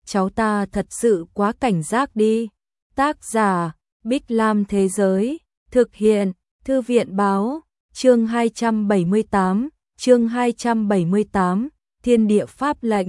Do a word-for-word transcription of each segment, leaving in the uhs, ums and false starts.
cháu ta thật sự quá cảnh giác đi. Tác giả, Bích Lam Thế Giới, thực hiện, Thư viện Báo, chương hai trăm bảy mươi tám, chương hai trăm bảy mươi tám, Thiên Địa Pháp lệnh.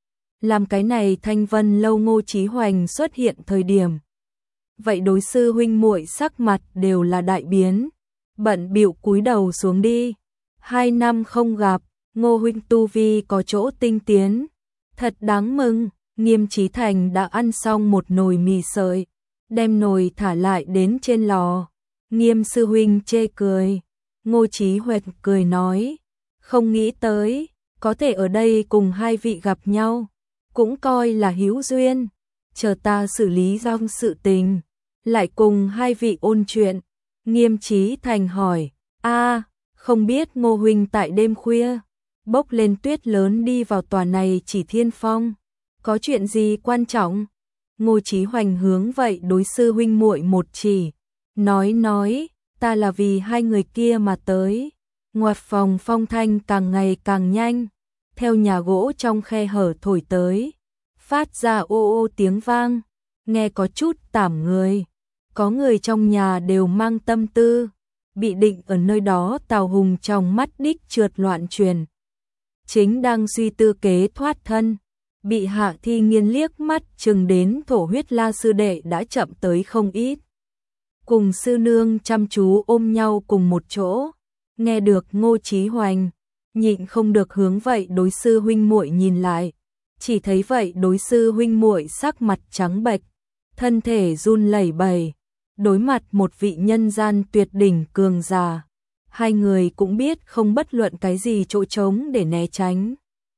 Làm cái này Thanh Vân Lâu Ngô Chí Hoành xuất hiện thời điểm. Vậy đối sư huynh muội sắc mặt đều là đại biến, bận bịu cúi đầu xuống đi. Hai năm không gặp, Ngô huynh tu vi có chỗ tinh tiến, thật đáng mừng. Nghiêm Chí Thành đã ăn xong một nồi mì sợi, đem nồi thả lại đến trên lò. Nghiêm sư huynh chê cười, Ngô Chí Hoành cười nói, không nghĩ tới, có thể ở đây cùng hai vị gặp nhau, cũng coi là hữu duyên, chờ ta xử lý xong sự tình, lại cùng hai vị ôn chuyện. Nghiêm Chí Thành hỏi, a, không biết Ngô huynh tại đêm khuya, bốc lên tuyết lớn đi vào tòa này Chỉ Thiên Phong, có chuyện gì quan trọng? Ngô Chí Hoành hướng vậy đối sư huynh muội một chỉ, nói nói, ta là vì hai người kia mà tới. Ngoặt phòng phong thanh càng ngày càng nhanh, theo nhà gỗ trong khe hở thổi tới, phát ra ô ô tiếng vang, nghe có chút tảm người. Có người trong nhà đều mang tâm tư, bị định ở nơi đó Tào Hùng trong mắt đích trượt loạn truyền. Chính đang suy tư kế thoát thân, bị Hạ Thi Nghiên liếc mắt chừng đến thổ huyết La sư đệ đã chậm tới không ít. Cùng sư nương chăm chú ôm nhau cùng một chỗ, nghe được Ngô Chí Hoành, nhịn không được hướng vậy đối sư huynh muội nhìn lại, chỉ thấy vậy đối sư huynh muội sắc mặt trắng bệch, thân thể run lẩy bẩy, đối mặt một vị nhân gian tuyệt đỉnh cường giả, hai người cũng biết không bất luận cái gì chỗ trống để né tránh.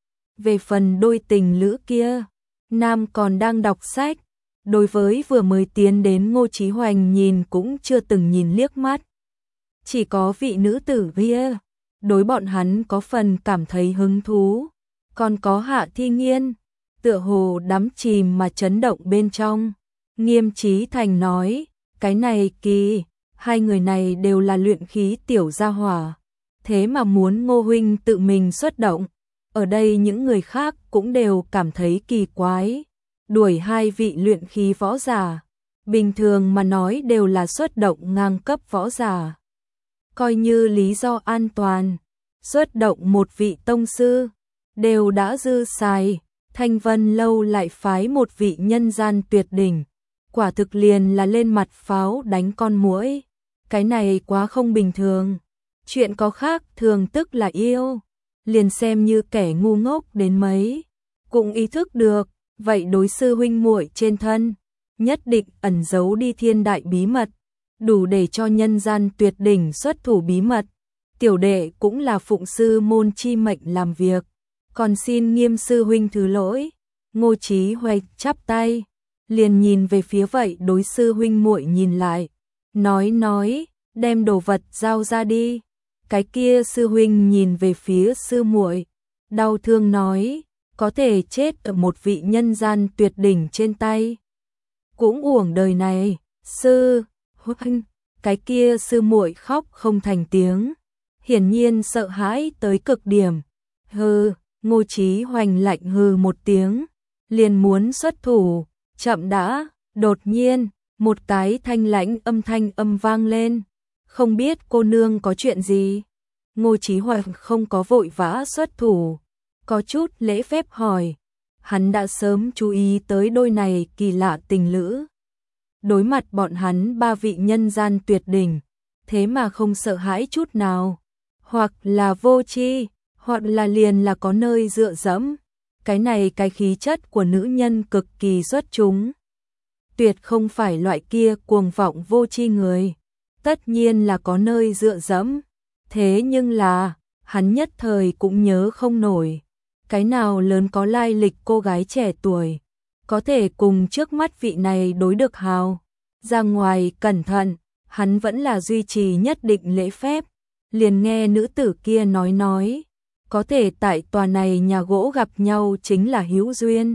Về phần đôi tình lữ kia, nam còn đang đọc sách, đối với vừa mới tiến đến Ngô Chí Hoành nhìn cũng chưa từng nhìn liếc mắt. Chỉ có vị nữ tử kia, đối bọn hắn có phần cảm thấy hứng thú, còn có Hạ Thi Nghiên, tựa hồ đắm chìm mà chấn động bên trong. Nghiêm Chí Thành nói, cái này kỳ, hai người này đều là luyện khí tiểu gia hỏa, thế mà muốn Ngô huynh tự mình xuất động. Ở đây những người khác cũng đều cảm thấy kỳ quái, đuổi hai vị luyện khí võ giả, bình thường mà nói đều là xuất động ngang cấp võ giả. Coi như lý do an toàn, xuất động một vị tông sư, đều đã dư xài, Thanh Vân Lâu lại phái một vị nhân gian tuyệt đỉnh, quả thực liền là lên mặt pháo đánh con muỗi, cái này quá không bình thường. Chuyện có khác thường tức là yêu, liền xem như kẻ ngu ngốc đến mấy, cũng ý thức được, vậy đối sư huynh muội trên thân, nhất định ẩn giấu đi thiên đại bí mật, đủ để cho nhân gian tuyệt đỉnh xuất thủ bí mật. Tiểu đệ cũng là phụng sư môn chi mệnh làm việc, còn xin Nghiêm sư huynh thứ lỗi. Ngô Chí Hoành chắp tay, liền nhìn về phía vậy đối sư huynh muội nhìn lại, nói nói, đem đồ vật giao ra đi. Cái kia sư huynh nhìn về phía sư muội, đau thương nói, có thể chết ở một vị nhân gian tuyệt đỉnh trên tay, cũng uổng đời này. Sư huynh, cái kia sư muội khóc không thành tiếng, hiển nhiên sợ hãi tới cực điểm. Hừ, Ngô Chí Hoành lạnh hừ một tiếng, liền muốn xuất thủ, chậm đã. Đột nhiên, một cái thanh lãnh âm thanh âm vang lên, không biết cô nương có chuyện gì. Ngô Chí Hoành không có vội vã xuất thủ, có chút lễ phép hỏi, hắn đã sớm chú ý tới đôi này kỳ lạ tình lữ. Đối mặt bọn hắn ba vị nhân gian tuyệt đỉnh, thế mà không sợ hãi chút nào, hoặc là vô tri, hoặc là liền là có nơi dựa dẫm. Cái này cái khí chất của nữ nhân cực kỳ xuất chúng, tuyệt không phải loại kia cuồng vọng vô tri người, tất nhiên là có nơi dựa dẫm. Thế nhưng là, hắn nhất thời cũng nhớ không nổi, cái nào lớn có lai lịch cô gái trẻ tuổi, có thể cùng trước mắt vị này đối được hào. Ra ngoài cẩn thận, hắn vẫn là duy trì nhất định lễ phép, liền nghe nữ tử kia nói nói, có thể tại tòa này nhà gỗ gặp nhau chính là hữu duyên.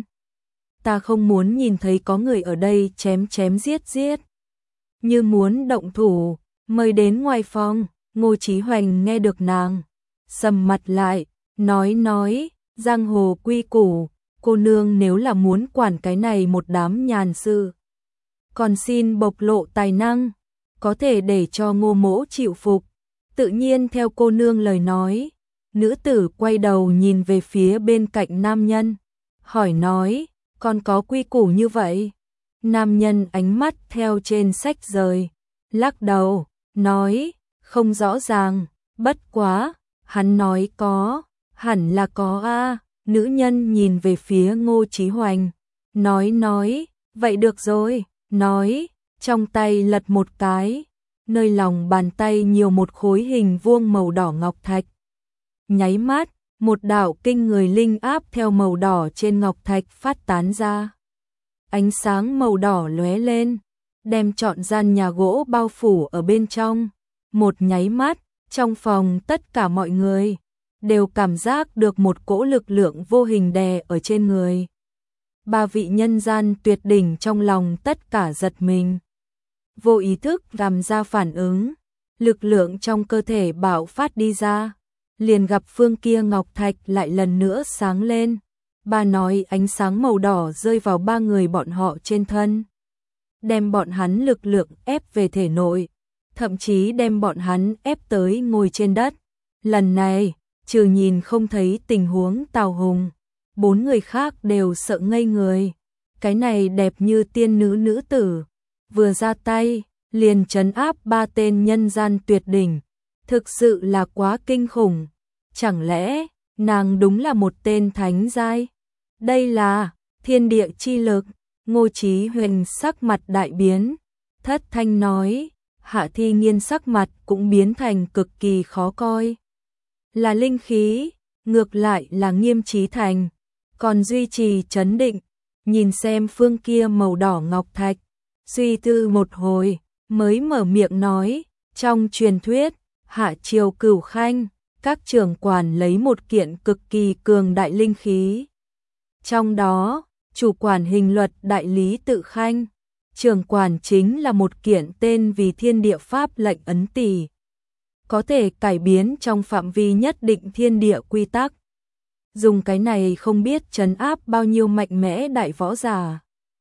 Ta không muốn nhìn thấy có người ở đây chém chém giết giết. Như muốn động thủ, mời đến ngoài phòng. Ngô Chí Hoành nghe được nàng, sầm mặt lại, nói nói, giang hồ quy củ, cô nương nếu là muốn quản cái này một đám nhàn sự, còn xin bộc lộ tài năng, có thể để cho Ngô Mỗ chịu phục. Tự nhiên theo cô nương lời nói, nữ tử quay đầu nhìn về phía bên cạnh nam nhân, hỏi nói, còn có quy củ như vậy? Nam nhân ánh mắt theo trên sách rời, lắc đầu, nói, không rõ ràng, bất quá, hắn nói có, hẳn là có a. Nữ nhân nhìn về phía Ngô Chí Hoành, nói nói, vậy được rồi, nói, trong tay lật một cái, nơi lòng bàn tay nhiều một khối hình vuông màu đỏ ngọc thạch. Nháy mắt, một đạo kinh người linh áp theo màu đỏ trên ngọc thạch phát tán ra. Ánh sáng màu đỏ lóe lên, đem trọn gian nhà gỗ bao phủ ở bên trong. Một nháy mắt, trong phòng tất cả mọi người đều cảm giác được một cỗ lực lượng vô hình đè ở trên người. Ba vị nhân gian tuyệt đỉnh trong lòng tất cả giật mình. Vô ý thức làm ra phản ứng, lực lượng trong cơ thể bạo phát đi ra, liền gặp phương kia ngọc thạch lại lần nữa sáng lên. Bà nói ánh sáng màu đỏ rơi vào ba người bọn họ trên thân, đem bọn hắn lực lượng ép về thể nội, thậm chí đem bọn hắn ép tới ngồi trên đất. Lần này, trừ nhìn không thấy tình huống Tào Hùng, bốn người khác đều sợ ngây người. Cái này đẹp như tiên nữ nữ tử, vừa ra tay, liền trấn áp ba tên nhân gian tuyệt đỉnh, thực sự là quá kinh khủng. Chẳng lẽ, nàng đúng là một tên thánh giai? Đây là thiên địa chi lực. Ngô Chí Hoành sắc mặt đại biến, thất thanh nói, Hạ Thi Nghiên sắc mặt cũng biến thành cực kỳ khó coi. Là linh khí, ngược lại là Nghiêm Chí Thành, còn duy trì trấn định, nhìn xem phương kia màu đỏ ngọc thạch, suy tư một hồi, mới mở miệng nói, trong truyền thuyết, Hạ Triều Cửu Khanh, các trưởng quản lấy một kiện cực kỳ cường đại linh khí. Trong đó, chủ quản hình luật đại lý Tự Khanh, trưởng quản chính là một kiện tên vì thiên địa pháp lệnh ấn tỷ, có thể cải biến trong phạm vi nhất định thiên địa quy tắc. Dùng cái này không biết trấn áp bao nhiêu mạnh mẽ đại võ giả.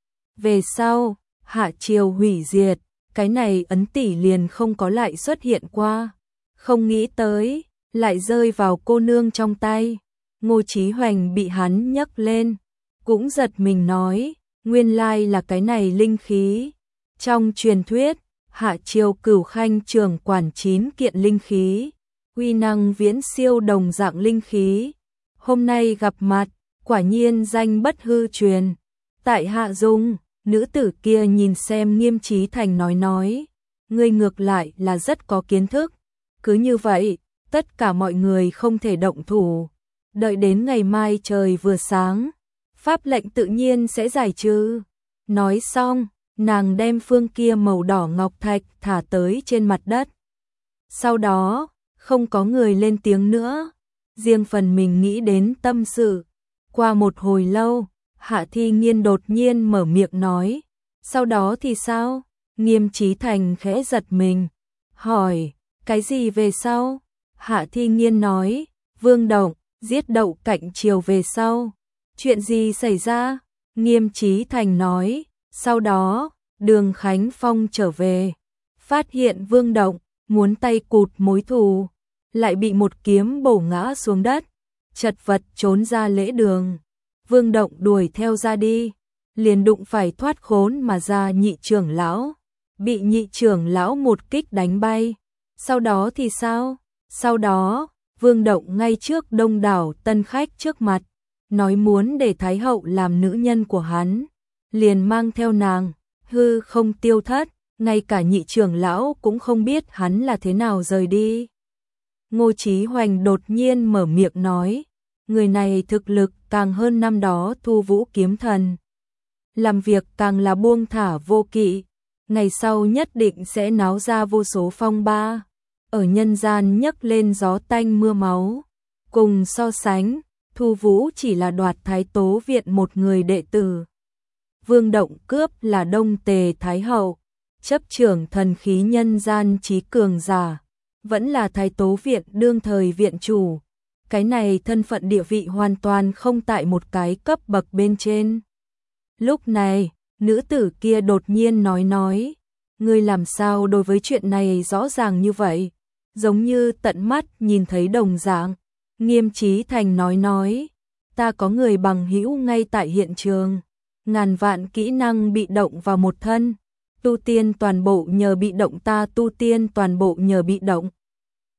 Về sau, Hạ Triều hủy diệt, cái này ấn tỷ liền không có lại xuất hiện qua. Không nghĩ tới, lại rơi vào cô nương trong tay. Ngô Chí Hoành bị hắn nhấc lên, cũng giật mình nói, nguyên lai là cái này linh khí. Trong truyền thuyết, Hạ Triều Cửu Khanh trưởng quản chín kiện linh khí, uy năng viễn siêu đồng dạng linh khí. Hôm nay gặp mặt, quả nhiên danh bất hư truyền. Tại Hạ Dung, nữ tử kia nhìn xem Nghiêm Chí Thành nói nói, ngươi ngược lại là rất có kiến thức. Cứ như vậy, tất cả mọi người không thể động thủ. Đợi đến ngày mai trời vừa sáng, pháp lệnh tự nhiên sẽ giải trừ. Nói xong, nàng đem phương kia màu đỏ ngọc thạch thả tới trên mặt đất. Sau đó, không có người lên tiếng nữa, riêng phần mình nghĩ đến tâm sự. Qua một hồi lâu, Hạ Thi Nghiên đột nhiên mở miệng nói, sau đó thì sao? Nghiêm Chí Thành khẽ giật mình, hỏi, cái gì về sau? Hạ Thi Nghiên nói, Vương Động giết Đậu Cạnh Triều về sau. Chuyện gì xảy ra? Nghiêm Chí Thành nói, sau đó, Đường Khánh Phong trở về, phát hiện Vương Động muốn tay cụt mối thù, lại bị một kiếm bổ ngã xuống đất, chật vật trốn ra lễ đường. Vương Động đuổi theo ra đi, liền đụng phải thoát khốn mà ra nhị trưởng lão, bị nhị trưởng lão một kích đánh bay. Sau đó thì sao? Sau đó, Vương Động ngay trước đông đảo tân khách trước mặt, nói muốn để Thái Hậu làm nữ nhân của hắn, liền mang theo nàng, hư không tiêu thất, ngay cả nhị trưởng lão cũng không biết hắn là thế nào rời đi. Ngô Chí Hoành đột nhiên mở miệng nói, người này thực lực càng hơn năm đó Thu Vũ kiếm thần, làm việc càng là buông thả vô kỵ, ngày sau nhất định sẽ náo ra vô số phong ba, ở nhân gian nhấc lên gió tanh mưa máu. Cùng so sánh, Thu Vũ chỉ là đoạt Thái Tố Viện một người đệ tử. Vương Động cướp là Đông Tề Thái Hậu, chấp trưởng thần khí nhân gian trí cường giả, vẫn là Thái Tố Viện đương thời viện chủ. cái này thân phận địa vị hoàn toàn không tại một cái cấp bậc bên trên. Lúc này, nữ tử kia đột nhiên nói nói, ngươi làm sao đối với chuyện này rõ ràng như vậy, giống như tận mắt nhìn thấy đồng dạng. Nghiêm Chí Thành nói nói, ta có người bằng hữu ngay tại hiện trường, ngàn vạn kỹ năng bị động vào một thân, tu tiên toàn bộ nhờ bị động, ta tu tiên toàn bộ nhờ bị động,